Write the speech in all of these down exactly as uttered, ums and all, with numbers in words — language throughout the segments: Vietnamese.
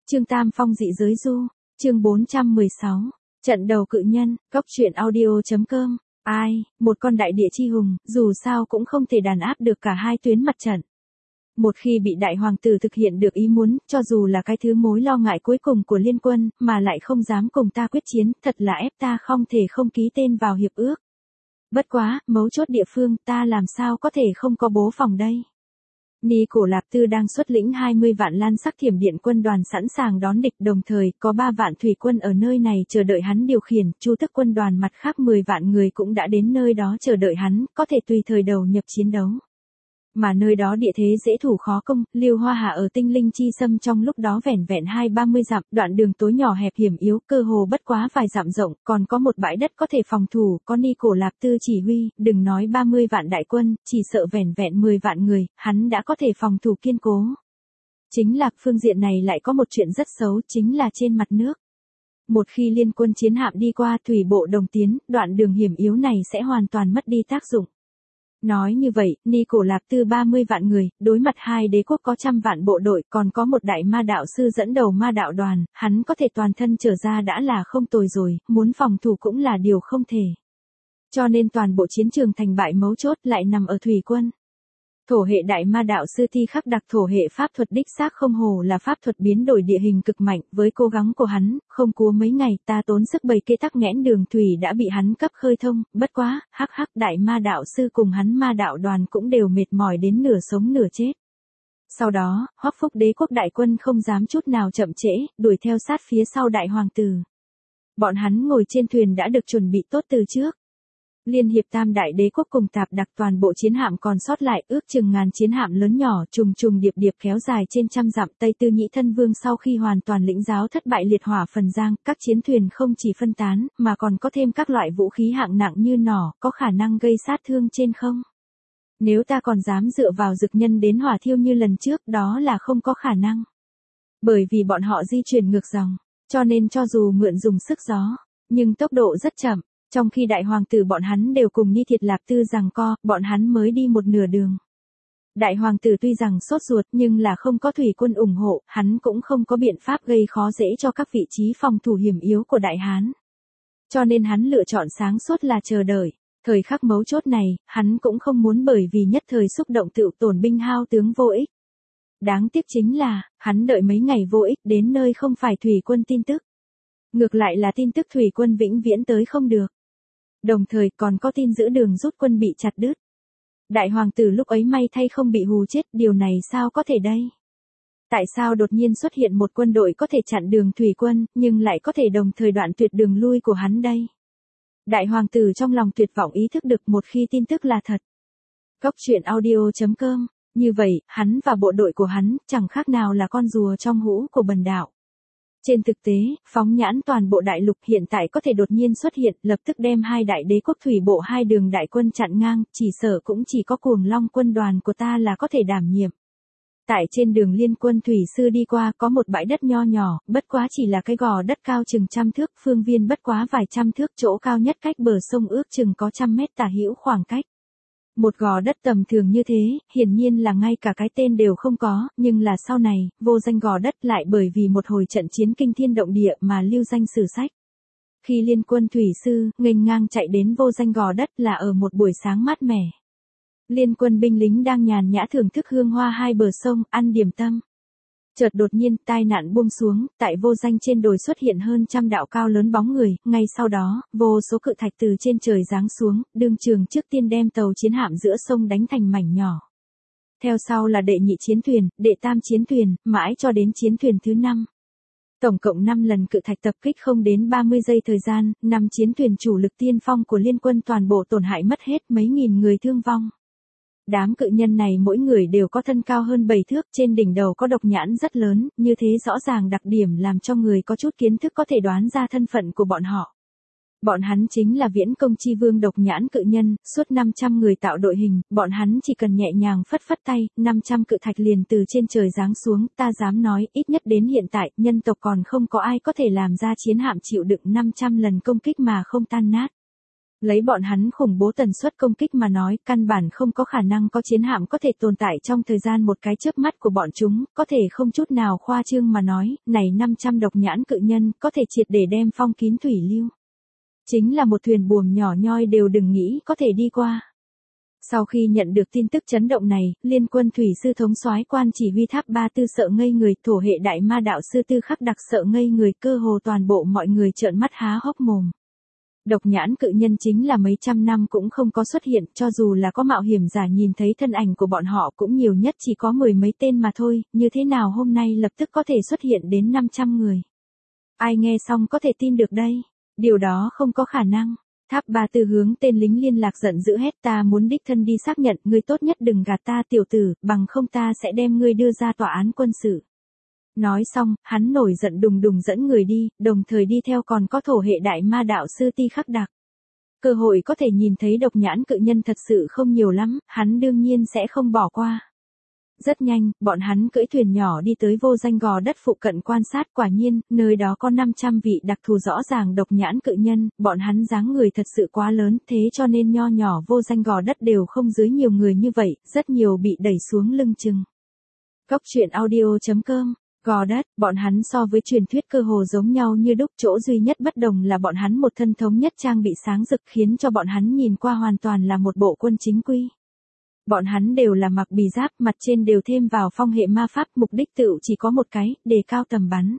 Trương Tam Phong dị giới du, chương bốn trăm mười sáu, trận đầu cự nhân, góc truyện audio.com, ai, một con đại địa chi hùng, dù sao cũng không thể đàn áp được cả hai tuyến mặt trận. Một khi bị đại hoàng tử thực hiện được ý muốn, cho dù là cái thứ mối lo ngại cuối cùng của liên quân, mà lại không dám cùng ta quyết chiến, thật là ép ta không thể không ký tên vào hiệp ước. Bất quá, mấu chốt địa phương ta làm sao có thể không có bố phòng đây. Ni Cổ Lạp Tư đang xuất lĩnh hai mươi vạn lan sắc thiểm điện quân đoàn sẵn sàng đón địch, đồng thời có ba vạn thủy quân ở nơi này chờ đợi hắn điều khiển, chu tức quân đoàn mặt khác mười vạn người cũng đã đến nơi đó chờ đợi hắn, có thể tùy thời đầu nhập chiến đấu. Mà nơi đó địa thế dễ thủ khó công, Liêu Hoa Hà ở Tinh Linh Chi Sâm trong lúc đó vẻn vẹn hai ba mươi dặm, đoạn đường tối nhỏ hẹp hiểm yếu, cơ hồ bất quá vài dặm rộng, còn có một bãi đất có thể phòng thủ, có Ni Cổ Lạp Tư chỉ huy, đừng nói ba mươi vạn đại quân, chỉ sợ vẻn vẹn mười vạn người, hắn đã có thể phòng thủ kiên cố. Chính là phương diện này lại có một chuyện rất xấu, chính là trên mặt nước. Một khi liên quân chiến hạm đi qua thủy bộ đồng tiến, đoạn đường hiểm yếu này sẽ hoàn toàn mất đi tác dụng. Nói như vậy, Ni Cổ Lạp Tư ba mươi vạn người, đối mặt hai đế quốc có trăm vạn bộ đội, còn có một đại ma đạo sư dẫn đầu ma đạo đoàn, hắn có thể toàn thân trở ra đã là không tồi rồi, muốn phòng thủ cũng là điều không thể. Cho nên toàn bộ chiến trường thành bại mấu chốt lại nằm ở thủy quân. Thổ hệ đại ma đạo sư thi khắc đặc thổ hệ pháp thuật đích xác không hồ là pháp thuật biến đổi địa hình cực mạnh, với cố gắng của hắn, không cua mấy ngày ta tốn sức bày kế tắc nghẽn đường thủy đã bị hắn cấp khơi thông, bất quá, hắc hắc đại ma đạo sư cùng hắn ma đạo đoàn cũng đều mệt mỏi đến nửa sống nửa chết. Sau đó, Hoắc Phúc đế quốc đại quân không dám chút nào chậm trễ, đuổi theo sát phía sau đại hoàng tử. Bọn hắn ngồi trên thuyền đã được chuẩn bị tốt từ trước. Liên hiệp tam đại đế quốc cùng tạp đặc toàn bộ chiến hạm còn sót lại ước chừng ngàn chiến hạm lớn nhỏ trùng trùng điệp điệp kéo dài trên trăm dặm. Tây Tư Nhĩ Thân Vương sau khi hoàn toàn lĩnh giáo thất bại liệt hỏa phần giang, các chiến thuyền không chỉ phân tán, mà còn có thêm các loại vũ khí hạng nặng như nỏ, có khả năng gây sát thương trên không. Nếu ta còn dám dựa vào dực nhân đến hỏa thiêu như lần trước, đó là không có khả năng. Bởi vì bọn họ di chuyển ngược dòng, cho nên cho dù mượn dùng sức gió, nhưng tốc độ rất chậm. Trong khi đại hoàng tử bọn hắn đều cùng Ni Thiệt Lạp Tư giằng co, bọn hắn mới đi một nửa đường. Đại hoàng tử tuy rằng sốt ruột nhưng là không có thủy quân ủng hộ, hắn cũng không có biện pháp gây khó dễ cho các vị trí phòng thủ hiểm yếu của đại hán. Cho nên hắn lựa chọn sáng suốt là chờ đợi. Thời khắc mấu chốt này, hắn cũng không muốn bởi vì nhất thời xúc động tựu tổn binh hao tướng vô ích. Đáng tiếc chính là, hắn đợi mấy ngày vô ích đến nơi không phải thủy quân tin tức. Ngược lại là tin tức thủy quân vĩnh viễn tới không được. Đồng thời còn có tin giữ đường rút quân bị chặt đứt. Đại hoàng tử lúc ấy may thay không bị hù chết, điều này sao có thể đây? Tại sao đột nhiên xuất hiện một quân đội có thể chặn đường thủy quân, nhưng lại có thể đồng thời đoạn tuyệt đường lui của hắn đây? Đại hoàng tử trong lòng tuyệt vọng ý thức được một khi tin tức là thật. Góc truyện audio.com, như vậy, hắn và bộ đội của hắn chẳng khác nào là con rùa trong hũ của bần đạo. Trên thực tế, phóng nhãn toàn bộ đại lục hiện tại có thể đột nhiên xuất hiện, lập tức đem hai đại đế quốc thủy bộ hai đường đại quân chặn ngang, chỉ sợ cũng chỉ có Cuồng Long quân đoàn của ta là có thể đảm nhiệm. Tại trên đường liên quân thủy sư đi qua có một bãi đất nho nhỏ, bất quá chỉ là cái gò đất cao chừng trăm thước, phương viên bất quá vài trăm thước, chỗ cao nhất cách bờ sông ước chừng có trăm mét tả hữu khoảng cách. Một gò đất tầm thường như thế, hiển nhiên là ngay cả cái tên đều không có, nhưng là sau này, vô danh gò đất lại bởi vì một hồi trận chiến kinh thiên động địa mà lưu danh sử sách. Khi liên quân thủy sư, nghênh ngang chạy đến vô danh gò đất là ở một buổi sáng mát mẻ. Liên quân binh lính đang nhàn nhã thưởng thức hương hoa hai bờ sông, ăn điểm tâm. Chợt đột nhiên, tai nạn buông xuống, tại vô danh trên đồi xuất hiện hơn trăm đạo cao lớn bóng người, ngay sau đó, vô số cự thạch từ trên trời giáng xuống, đương trường trước tiên đem tàu chiến hạm giữa sông đánh thành mảnh nhỏ. Theo sau là đệ nhị chiến thuyền, đệ tam chiến thuyền, mãi cho đến chiến thuyền thứ năm. Tổng cộng năm lần cự thạch tập kích không đến ba mươi giây thời gian, năm chiến thuyền chủ lực tiên phong của liên quân toàn bộ tổn hại mất hết, mấy nghìn người thương vong. Đám cự nhân này mỗi người đều có thân cao hơn bảy thước, trên đỉnh đầu có độc nhãn rất lớn, như thế rõ ràng đặc điểm làm cho người có chút kiến thức có thể đoán ra thân phận của bọn họ. Bọn hắn chính là Viễn Công Chi Vương độc nhãn cự nhân, suốt năm trăm người tạo đội hình, bọn hắn chỉ cần nhẹ nhàng phất phất tay, năm trăm cự thạch liền từ trên trời giáng xuống, ta dám nói, ít nhất đến hiện tại, nhân tộc còn không có ai có thể làm ra chiến hạm chịu đựng năm trăm lần công kích mà không tan nát. Lấy bọn hắn khủng bố tần suất công kích mà nói, căn bản không có khả năng có chiến hạm có thể tồn tại trong thời gian một cái chớp mắt của bọn chúng, có thể không chút nào khoa trương mà nói, này năm trăm độc nhãn cự nhân, có thể triệt để đem phong kín thủy lưu. Chính là một thuyền buồm nhỏ nhoi đều đừng nghĩ có thể đi qua. Sau khi nhận được tin tức chấn động này, Liên quân thủy sư thống soái quan chỉ huy tháp ba tư sợ ngây người, thổ hệ đại ma đạo sư Tư Khắc Đặc sợ ngây người, cơ hồ toàn bộ mọi người trợn mắt há hốc mồm. Độc nhãn cự nhân chính là mấy trăm năm cũng không có xuất hiện, cho dù là có mạo hiểm giả nhìn thấy thân ảnh của bọn họ cũng nhiều nhất chỉ có mười mấy tên mà thôi, như thế nào hôm nay lập tức có thể xuất hiện đến năm trăm người. Ai nghe xong có thể tin được đây, điều đó không có khả năng. Tháp ba tư hướng tên lính liên lạc giận dữ hét, ta muốn đích thân đi xác nhận, ngươi tốt nhất đừng gạt ta tiểu tử, bằng không ta sẽ đem ngươi đưa ra tòa án quân sự. Nói xong, hắn nổi giận đùng đùng dẫn người đi, đồng thời đi theo còn có thổ hệ đại ma đạo sư Ti Khắc Đặc. Cơ hội có thể nhìn thấy độc nhãn cự nhân thật sự không nhiều lắm, hắn đương nhiên sẽ không bỏ qua. Rất nhanh, bọn hắn cưỡi thuyền nhỏ đi tới vô danh gò đất phụ cận quan sát, quả nhiên, nơi đó có năm trăm vị đặc thù rõ ràng độc nhãn cự nhân, bọn hắn dáng người thật sự quá lớn, thế cho nên nho nhỏ vô danh gò đất đều không dưới nhiều người như vậy, rất nhiều bị đẩy xuống lưng chừng. Góc truyện audio chấm com Gò đất, bọn hắn so với truyền thuyết cơ hồ giống nhau như đúc, chỗ duy nhất bất đồng là bọn hắn một thân thống nhất trang bị sáng rực khiến cho bọn hắn nhìn qua hoàn toàn là một bộ quân chính quy. Bọn hắn đều là mặc bì giáp, mặt trên đều thêm vào phong hệ ma pháp, mục đích tựu chỉ có một cái, đề cao tầm bắn.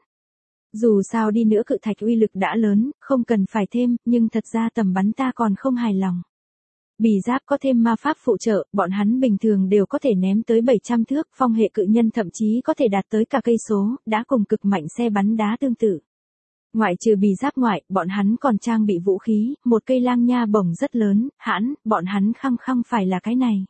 Dù sao đi nữa cự thạch uy lực đã lớn, không cần phải thêm, nhưng thật ra tầm bắn ta còn không hài lòng. Bì giáp có thêm ma pháp phụ trợ, bọn hắn bình thường đều có thể ném tới bảy trăm thước, phong hệ cự nhân thậm chí có thể đạt tới cả cây số, đã cùng cực mạnh xe bắn đá tương tự. Ngoại trừ bì giáp ngoại, bọn hắn còn trang bị vũ khí, một cây lang nha bổng rất lớn, hãn, bọn hắn khăng khăng phải là cái này.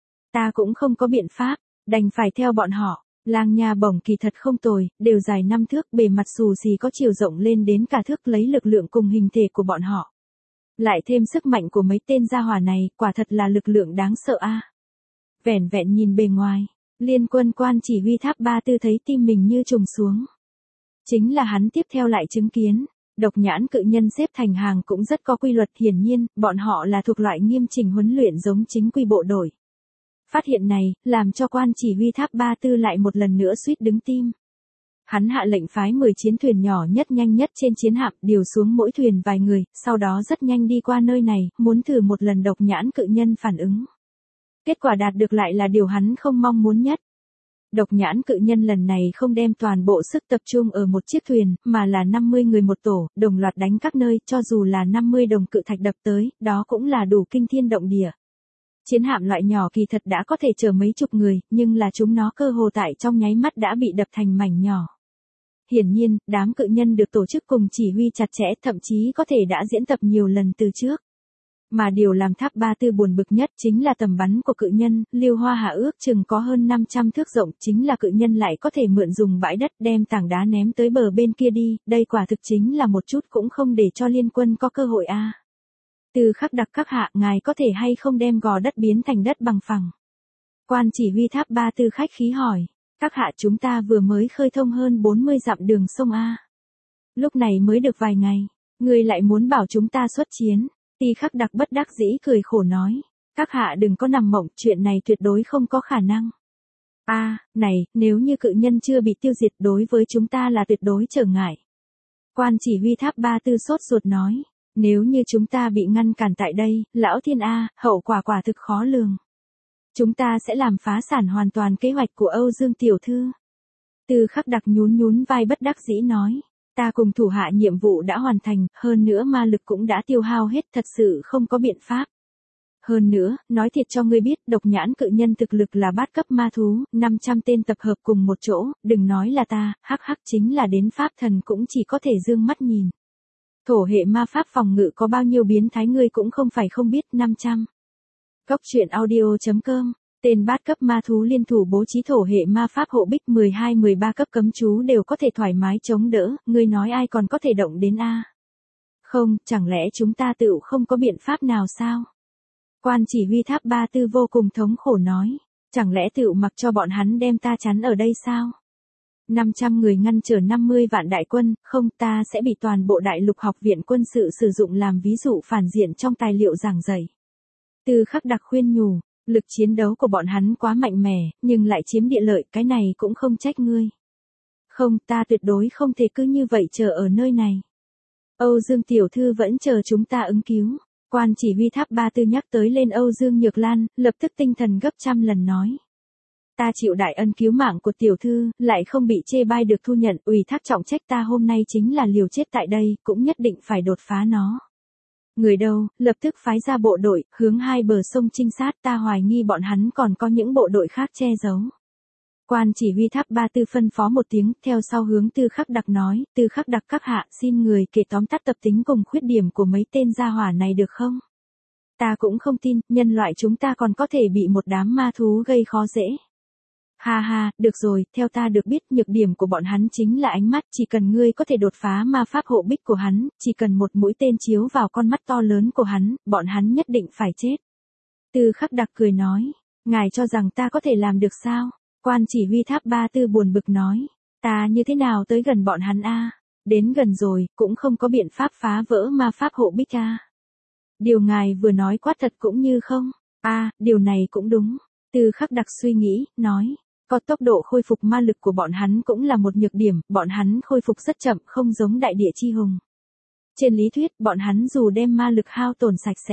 Ta cũng không có biện pháp, đành phải theo bọn họ. Lang nha bổng kỳ thật không tồi, đều dài năm thước, bề mặt xù xì có chiều rộng lên đến cả thước, lấy lực lượng cùng hình thể của bọn họ. Lại thêm sức mạnh của mấy tên gia hỏa này, quả thật là lực lượng đáng sợ a. À. Vẻn vẹn nhìn bề ngoài, Liên quân quan chỉ huy tháp ba tư thấy tim mình như trùng xuống. Chính là hắn tiếp theo lại chứng kiến, độc nhãn cự nhân xếp thành hàng cũng rất có quy luật, hiển nhiên, bọn họ là thuộc loại nghiêm chỉnh huấn luyện giống chính quy bộ đội. Phát hiện này, làm cho quan chỉ huy tháp ba tư lại một lần nữa suýt đứng tim. Hắn hạ lệnh phái mười chiến thuyền nhỏ nhất nhanh nhất trên chiến hạm, điều xuống mỗi thuyền vài người, sau đó rất nhanh đi qua nơi này, muốn thử một lần độc nhãn cự nhân phản ứng. Kết quả đạt được lại là điều hắn không mong muốn nhất. Độc nhãn cự nhân lần này không đem toàn bộ sức tập trung ở một chiếc thuyền, mà là năm mươi người một tổ, đồng loạt đánh các nơi, cho dù là năm mươi đồng cự thạch đập tới, đó cũng là đủ kinh thiên động địa. Chiến hạm loại nhỏ kỳ thật đã có thể chở mấy chục người, nhưng là chúng nó cơ hồ tại trong nháy mắt đã bị đập thành mảnh nhỏ. Hiển nhiên, đám cự nhân được tổ chức cùng chỉ huy chặt chẽ, thậm chí có thể đã diễn tập nhiều lần từ trước. Mà điều làm tháp ba tư buồn bực nhất chính là tầm bắn của cự nhân, Liêu Hoa Hạ ước chừng có hơn năm trăm thước rộng, chính là cự nhân lại có thể mượn dùng bãi đất đem tảng đá ném tới bờ bên kia đi, đây quả thực chính là một chút cũng không để cho liên quân có cơ hội a. À. Từ Khắc Đặc các hạ, ngài có thể hay không đem gò đất biến thành đất bằng phẳng? Quan chỉ huy tháp ba tư khách khí hỏi. Các hạ, chúng ta vừa mới khơi thông hơn bốn mươi dặm đường sông A. Lúc này mới được vài ngày, ngươi lại muốn bảo chúng ta xuất chiến. Ti Khắc Đặc bất đắc dĩ cười khổ nói. Các hạ đừng có nằm mộng, chuyện này tuyệt đối không có khả năng. A, à, này, nếu như cự nhân chưa bị tiêu diệt đối với chúng ta là tuyệt đối trở ngại. Quan chỉ huy tháp ba tư sốt ruột nói. Nếu như chúng ta bị ngăn cản tại đây, lão thiên A, hậu quả quả thực khó lường. Chúng ta sẽ làm phá sản hoàn toàn kế hoạch của Âu Dương tiểu thư. Từ Khắc Đặc nhún nhún vai bất đắc dĩ nói. Ta cùng thủ hạ nhiệm vụ đã hoàn thành, hơn nữa ma lực cũng đã tiêu hao hết, thật sự không có biện pháp. Hơn nữa, nói thiệt cho ngươi biết, độc nhãn cự nhân thực lực là bát cấp ma thú, năm trăm tên tập hợp cùng một chỗ, đừng nói là ta, hắc hắc chính là đến pháp thần cũng chỉ có thể dương mắt nhìn. Thổ hệ ma pháp phòng ngự có bao nhiêu biến thái ngươi cũng không phải không biết, năm trăm. Góc truyện audio chấm com Tên bát cấp ma thú liên thủ bố trí thổ hệ ma pháp hộ bích mười hai mười ba cấp cấm chú đều có thể thoải mái chống đỡ, ngươi nói ai còn có thể động đến A. Không, chẳng lẽ chúng ta tự không có biện pháp nào sao? Quan chỉ huy tháp ba tư vô cùng thống khổ nói, chẳng lẽ tự mặc cho bọn hắn đem ta chắn ở đây sao? năm trăm người ngăn trở năm mươi vạn đại quân, không ta sẽ bị toàn bộ đại lục học viện quân sự sử dụng làm ví dụ phản diện trong tài liệu giảng dạy. Tư Khắc Đặc khuyên nhủ, lực chiến đấu của bọn hắn quá mạnh mẽ, nhưng lại chiếm địa lợi, cái này cũng không trách ngươi. Không, ta tuyệt đối không thể cứ như vậy chờ ở nơi này. Âu Dương tiểu thư vẫn chờ chúng ta ứng cứu. Quan chỉ huy tháp ba tư nhắc tới lên Âu Dương Nhược Lan, lập tức tinh thần gấp trăm lần nói. Ta chịu đại ân cứu mạng của tiểu thư, lại không bị chê bai được thu nhận, ủy thác trọng trách ta hôm nay chính là liều chết tại đây, cũng nhất định phải đột phá nó. Người đâu, lập tức phái ra bộ đội, hướng hai bờ sông trinh sát, ta hoài nghi bọn hắn còn có những bộ đội khác che giấu. Quan chỉ huy tháp ba tư phân phó một tiếng, theo sau hướng Tư Khắc Đặc nói, Tư Khắc Đặc các hạ, xin người kể tóm tắt tập tính cùng khuyết điểm của mấy tên gia hỏa này được không? Ta cũng không tin, nhân loại chúng ta còn có thể bị một đám ma thú gây khó dễ. Ha ha, được rồi, theo ta được biết nhược điểm của bọn hắn chính là ánh mắt, chỉ cần ngươi có thể đột phá ma pháp hộ bích của hắn, chỉ cần một mũi tên chiếu vào con mắt to lớn của hắn, bọn hắn nhất định phải chết. Tư Khắc Đặc cười nói, ngài cho rằng ta có thể làm được sao? Quan chỉ huy tháp ba tư buồn bực nói, ta như thế nào tới gần bọn hắn a? Đến gần rồi, cũng không có biện pháp phá vỡ ma pháp hộ bích a. Điều ngài vừa nói quá thật cũng như không? A, điều này cũng đúng. Tư Khắc Đặc suy nghĩ, nói, có tốc độ khôi phục ma lực của bọn hắn cũng là một nhược điểm, bọn hắn khôi phục rất chậm, không giống đại địa chi hùng. Trên lý thuyết, bọn hắn dù đem ma lực hao tổn sạch sẽ,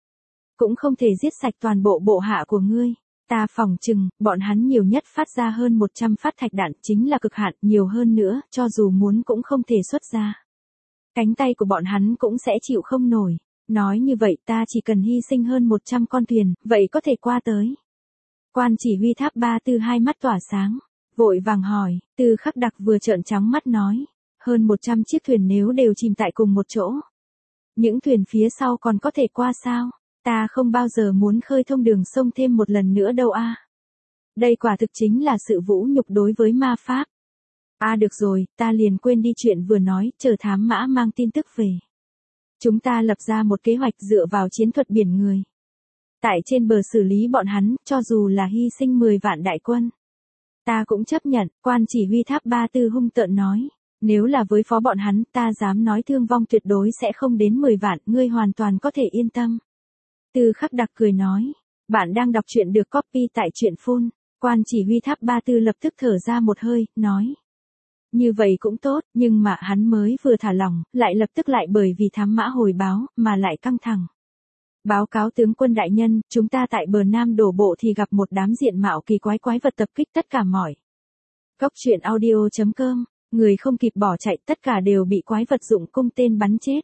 cũng không thể giết sạch toàn bộ bộ hạ của ngươi. Ta phỏng chừng, bọn hắn nhiều nhất phát ra hơn một trăm phát thạch đạn, chính là cực hạn, nhiều hơn nữa, cho dù muốn cũng không thể xuất ra. Cánh tay của bọn hắn cũng sẽ chịu không nổi. Nói như vậy ta chỉ cần hy sinh hơn một trăm con thuyền, vậy có thể qua tới. Quan chỉ huy tháp ba tư hai mắt tỏa sáng, vội vàng hỏi, Tư Khắc Đặc vừa trợn trắng mắt nói, hơn một trăm chiếc thuyền nếu đều chìm tại cùng một chỗ. Những thuyền phía sau còn có thể qua sao? Ta không bao giờ muốn khơi thông đường sông thêm một lần nữa đâu a. Đây quả thực chính là sự vũ nhục đối với ma pháp. A à, được rồi, ta liền quên đi chuyện vừa nói, chờ thám mã mang tin tức về. Chúng ta lập ra một kế hoạch dựa vào chiến thuật biển người. Tại trên bờ xử lý bọn hắn, cho dù là hy sinh mười vạn đại quân. Ta cũng chấp nhận, quan chỉ huy tháp ba tư hung tợn nói. Nếu là với phó bọn hắn, ta dám nói thương vong tuyệt đối sẽ không đến mười vạn, ngươi hoàn toàn có thể yên tâm. Tư Khắc Đặc cười nói, bạn đang đọc truyện được copy tại truyện phun. Quan chỉ huy tháp ba tư lập tức thở ra một hơi, nói. Như vậy cũng tốt, nhưng mà hắn mới vừa thả lỏng, lại lập tức lại bởi vì thám mã hồi báo, mà lại căng thẳng. Báo cáo tướng quân đại nhân, chúng ta tại bờ Nam đổ bộ thì gặp một đám diện mạo kỳ quái quái vật tập kích tất cả mọi. Góc truyện audio chấm com, người không kịp bỏ chạy tất cả đều bị quái vật dụng cung tên bắn chết.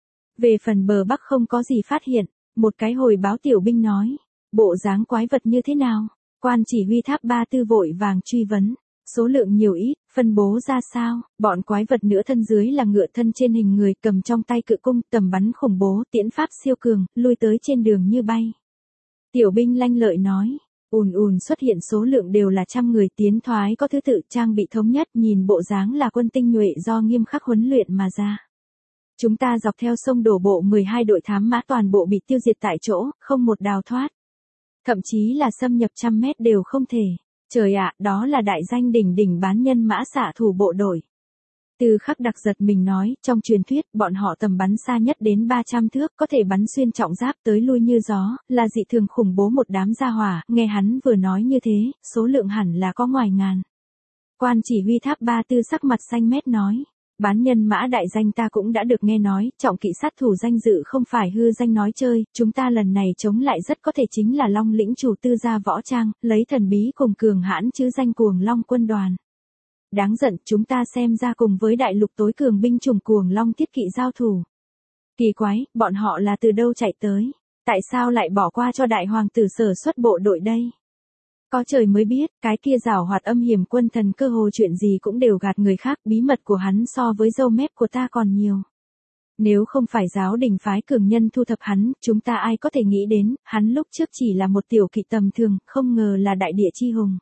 Về phần bờ Bắc không có gì phát hiện, một cái hồi báo tiểu binh nói, bộ dáng quái vật như thế nào? Quan chỉ huy tháp ba tư vội vàng truy vấn, số lượng nhiều ít, phân bố ra sao? Bọn quái vật nửa thân dưới là ngựa thân trên hình người cầm trong tay cự cung tầm bắn khủng bố tiễn pháp siêu cường, lui tới trên đường như bay. Tiểu binh lanh lợi nói, ùn ùn xuất hiện số lượng đều là trăm người tiến thoái có thứ tự trang bị thống nhất nhìn bộ dáng là quân tinh nhuệ do nghiêm khắc huấn luyện mà ra. Chúng ta dọc theo sông đổ bộ mười hai đội thám mã toàn bộ bị tiêu diệt tại chỗ, không một đào thoát. Thậm chí là xâm nhập trăm mét đều không thể. Trời ạ, đó là đại danh đỉnh đỉnh bán nhân mã xạ thủ bộ đội. Tư Khắc Đặc giật mình nói, trong truyền thuyết, bọn họ tầm bắn xa nhất đến ba trăm thước, có thể bắn xuyên trọng giáp tới lui như gió, là dị thường khủng bố một đám gia hỏa, nghe hắn vừa nói như thế, số lượng hẳn là có ngoài ngàn. Quan chỉ huy tháp ba tư sắc mặt xanh mét nói. Bán nhân mã đại danh ta cũng đã được nghe nói, trọng kỵ sát thủ danh dự không phải hư danh nói chơi, chúng ta lần này chống lại rất có thể chính là Long lĩnh chủ Tư gia võ trang, lấy thần bí cùng cường hãn chứ danh cuồng Long quân đoàn. Đáng giận, chúng ta xem ra cùng với đại lục tối cường binh chủng cuồng Long thiết kỵ giao thủ. Kỳ quái, bọn họ là từ đâu chạy tới? Tại sao lại bỏ qua cho đại hoàng tử sở xuất bộ đội đây? Có trời mới biết, cái kia giảo hoạt âm hiểm quân thần cơ hồ chuyện gì cũng đều gạt người khác, bí mật của hắn so với râu mép của ta còn nhiều. Nếu không phải giáo đình phái cường nhân thu thập hắn, chúng ta ai có thể nghĩ đến, hắn lúc trước chỉ là một tiểu kỵ tầm thường, không ngờ là đại địa chi hùng.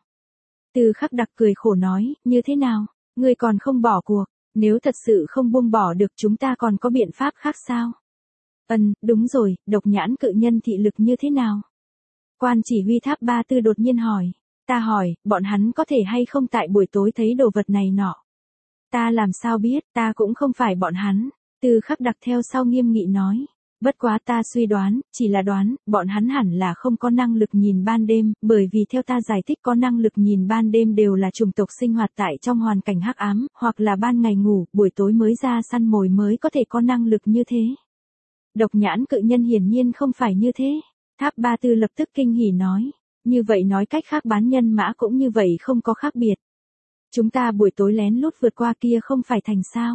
Tư Khắc Đặc cười khổ nói, như thế nào, ngươi còn không bỏ cuộc, nếu thật sự không buông bỏ được chúng ta còn có biện pháp khác sao? Ừm, đúng rồi, độc nhãn cự nhân thị lực như thế nào? Quan chỉ huy tháp ba tư đột nhiên hỏi. Ta hỏi, bọn hắn có thể hay không tại buổi tối thấy đồ vật này nọ. Ta làm sao biết, ta cũng không phải bọn hắn. Tư Khắc Đặc theo sau nghiêm nghị nói. Bất quá ta suy đoán, chỉ là đoán, bọn hắn hẳn là không có năng lực nhìn ban đêm, bởi vì theo ta giải thích có năng lực nhìn ban đêm đều là chủng tộc sinh hoạt tại trong hoàn cảnh hắc ám, hoặc là ban ngày ngủ, buổi tối mới ra săn mồi mới có thể có năng lực như thế. Độc nhãn cự nhân hiển nhiên không phải như thế. Tháp Ba Tư lập tức kinh hỉ nói. Như vậy nói cách khác bán nhân mã cũng như vậy không có khác biệt. Chúng ta buổi tối lén lút vượt qua kia không phải thành sao.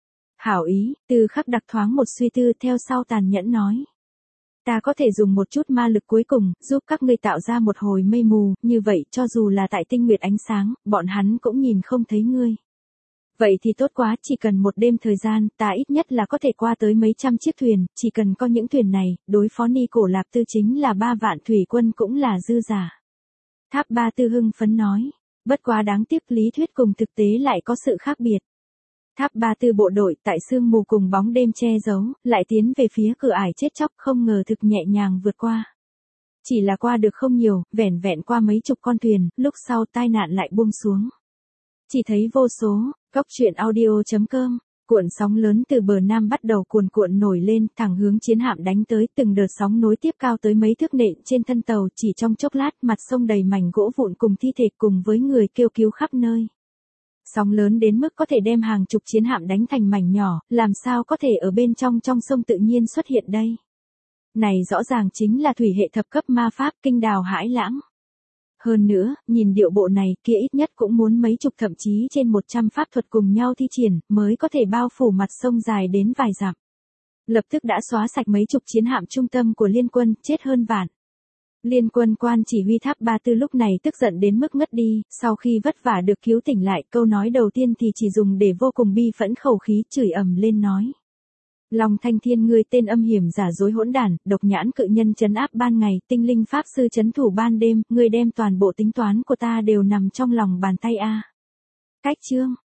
Hảo ý, Tư Khắc Đặc thoáng một suy tư theo sau tàn nhẫn nói. Ta có thể dùng một chút ma lực cuối cùng, giúp các ngươi tạo ra một hồi mây mù, như vậy cho dù là tại tinh nguyệt ánh sáng, bọn hắn cũng nhìn không thấy ngươi. Vậy thì tốt quá, chỉ cần một đêm thời gian, ta ít nhất là có thể qua tới mấy trăm chiếc thuyền, chỉ cần có những thuyền này, đối phó Ni Cổ Lạp Tư chính là ba vạn thủy quân cũng là dư giả. Tháp Ba Tư hưng phấn nói, bất quá đáng tiếc lý thuyết cùng thực tế lại có sự khác biệt. Tháp Ba Tư bộ đội tại sương mù cùng bóng đêm che giấu, lại tiến về phía cửa ải chết chóc không ngờ thực nhẹ nhàng vượt qua. Chỉ là qua được không nhiều, vẻn vẹn qua mấy chục con thuyền, lúc sau tai nạn lại buông xuống. Chỉ thấy vô số, góc truyện audio chấm com, cuộn sóng lớn từ bờ nam bắt đầu cuồn cuộn nổi lên, thẳng hướng chiến hạm đánh tới, từng đợt sóng nối tiếp cao tới mấy thước nện trên thân tàu, chỉ trong chốc lát mặt sông đầy mảnh gỗ vụn cùng thi thể cùng với người kêu cứu khắp nơi. Sóng lớn đến mức có thể đem hàng chục chiến hạm đánh thành mảnh nhỏ, làm sao có thể ở bên trong trong sông tự nhiên xuất hiện đây. Này rõ ràng chính là thủy hệ thập cấp ma pháp kinh đào hãi lãng. Hơn nữa, nhìn điệu bộ này kia ít nhất cũng muốn mấy chục thậm chí trên một trăm pháp thuật cùng nhau thi triển, mới có thể bao phủ mặt sông dài đến vài dặm. Lập tức đã xóa sạch mấy chục chiến hạm trung tâm của liên quân, chết hơn vạn. Liên quân quan chỉ huy Tháp Ba Tư lúc này tức giận đến mức ngất đi, sau khi vất vả được cứu tỉnh lại, câu nói đầu tiên thì chỉ dùng để vô cùng bi phẫn khẩu khí chửi ầm lên nói. Long Thanh Thiên ngươi tên âm hiểm giả dối hỗn đản, độc nhãn cự nhân trấn áp ban ngày, tinh linh pháp sư trấn thủ ban đêm, ngươi đem toàn bộ tính toán của ta đều nằm trong lòng bàn tay a. Cách chương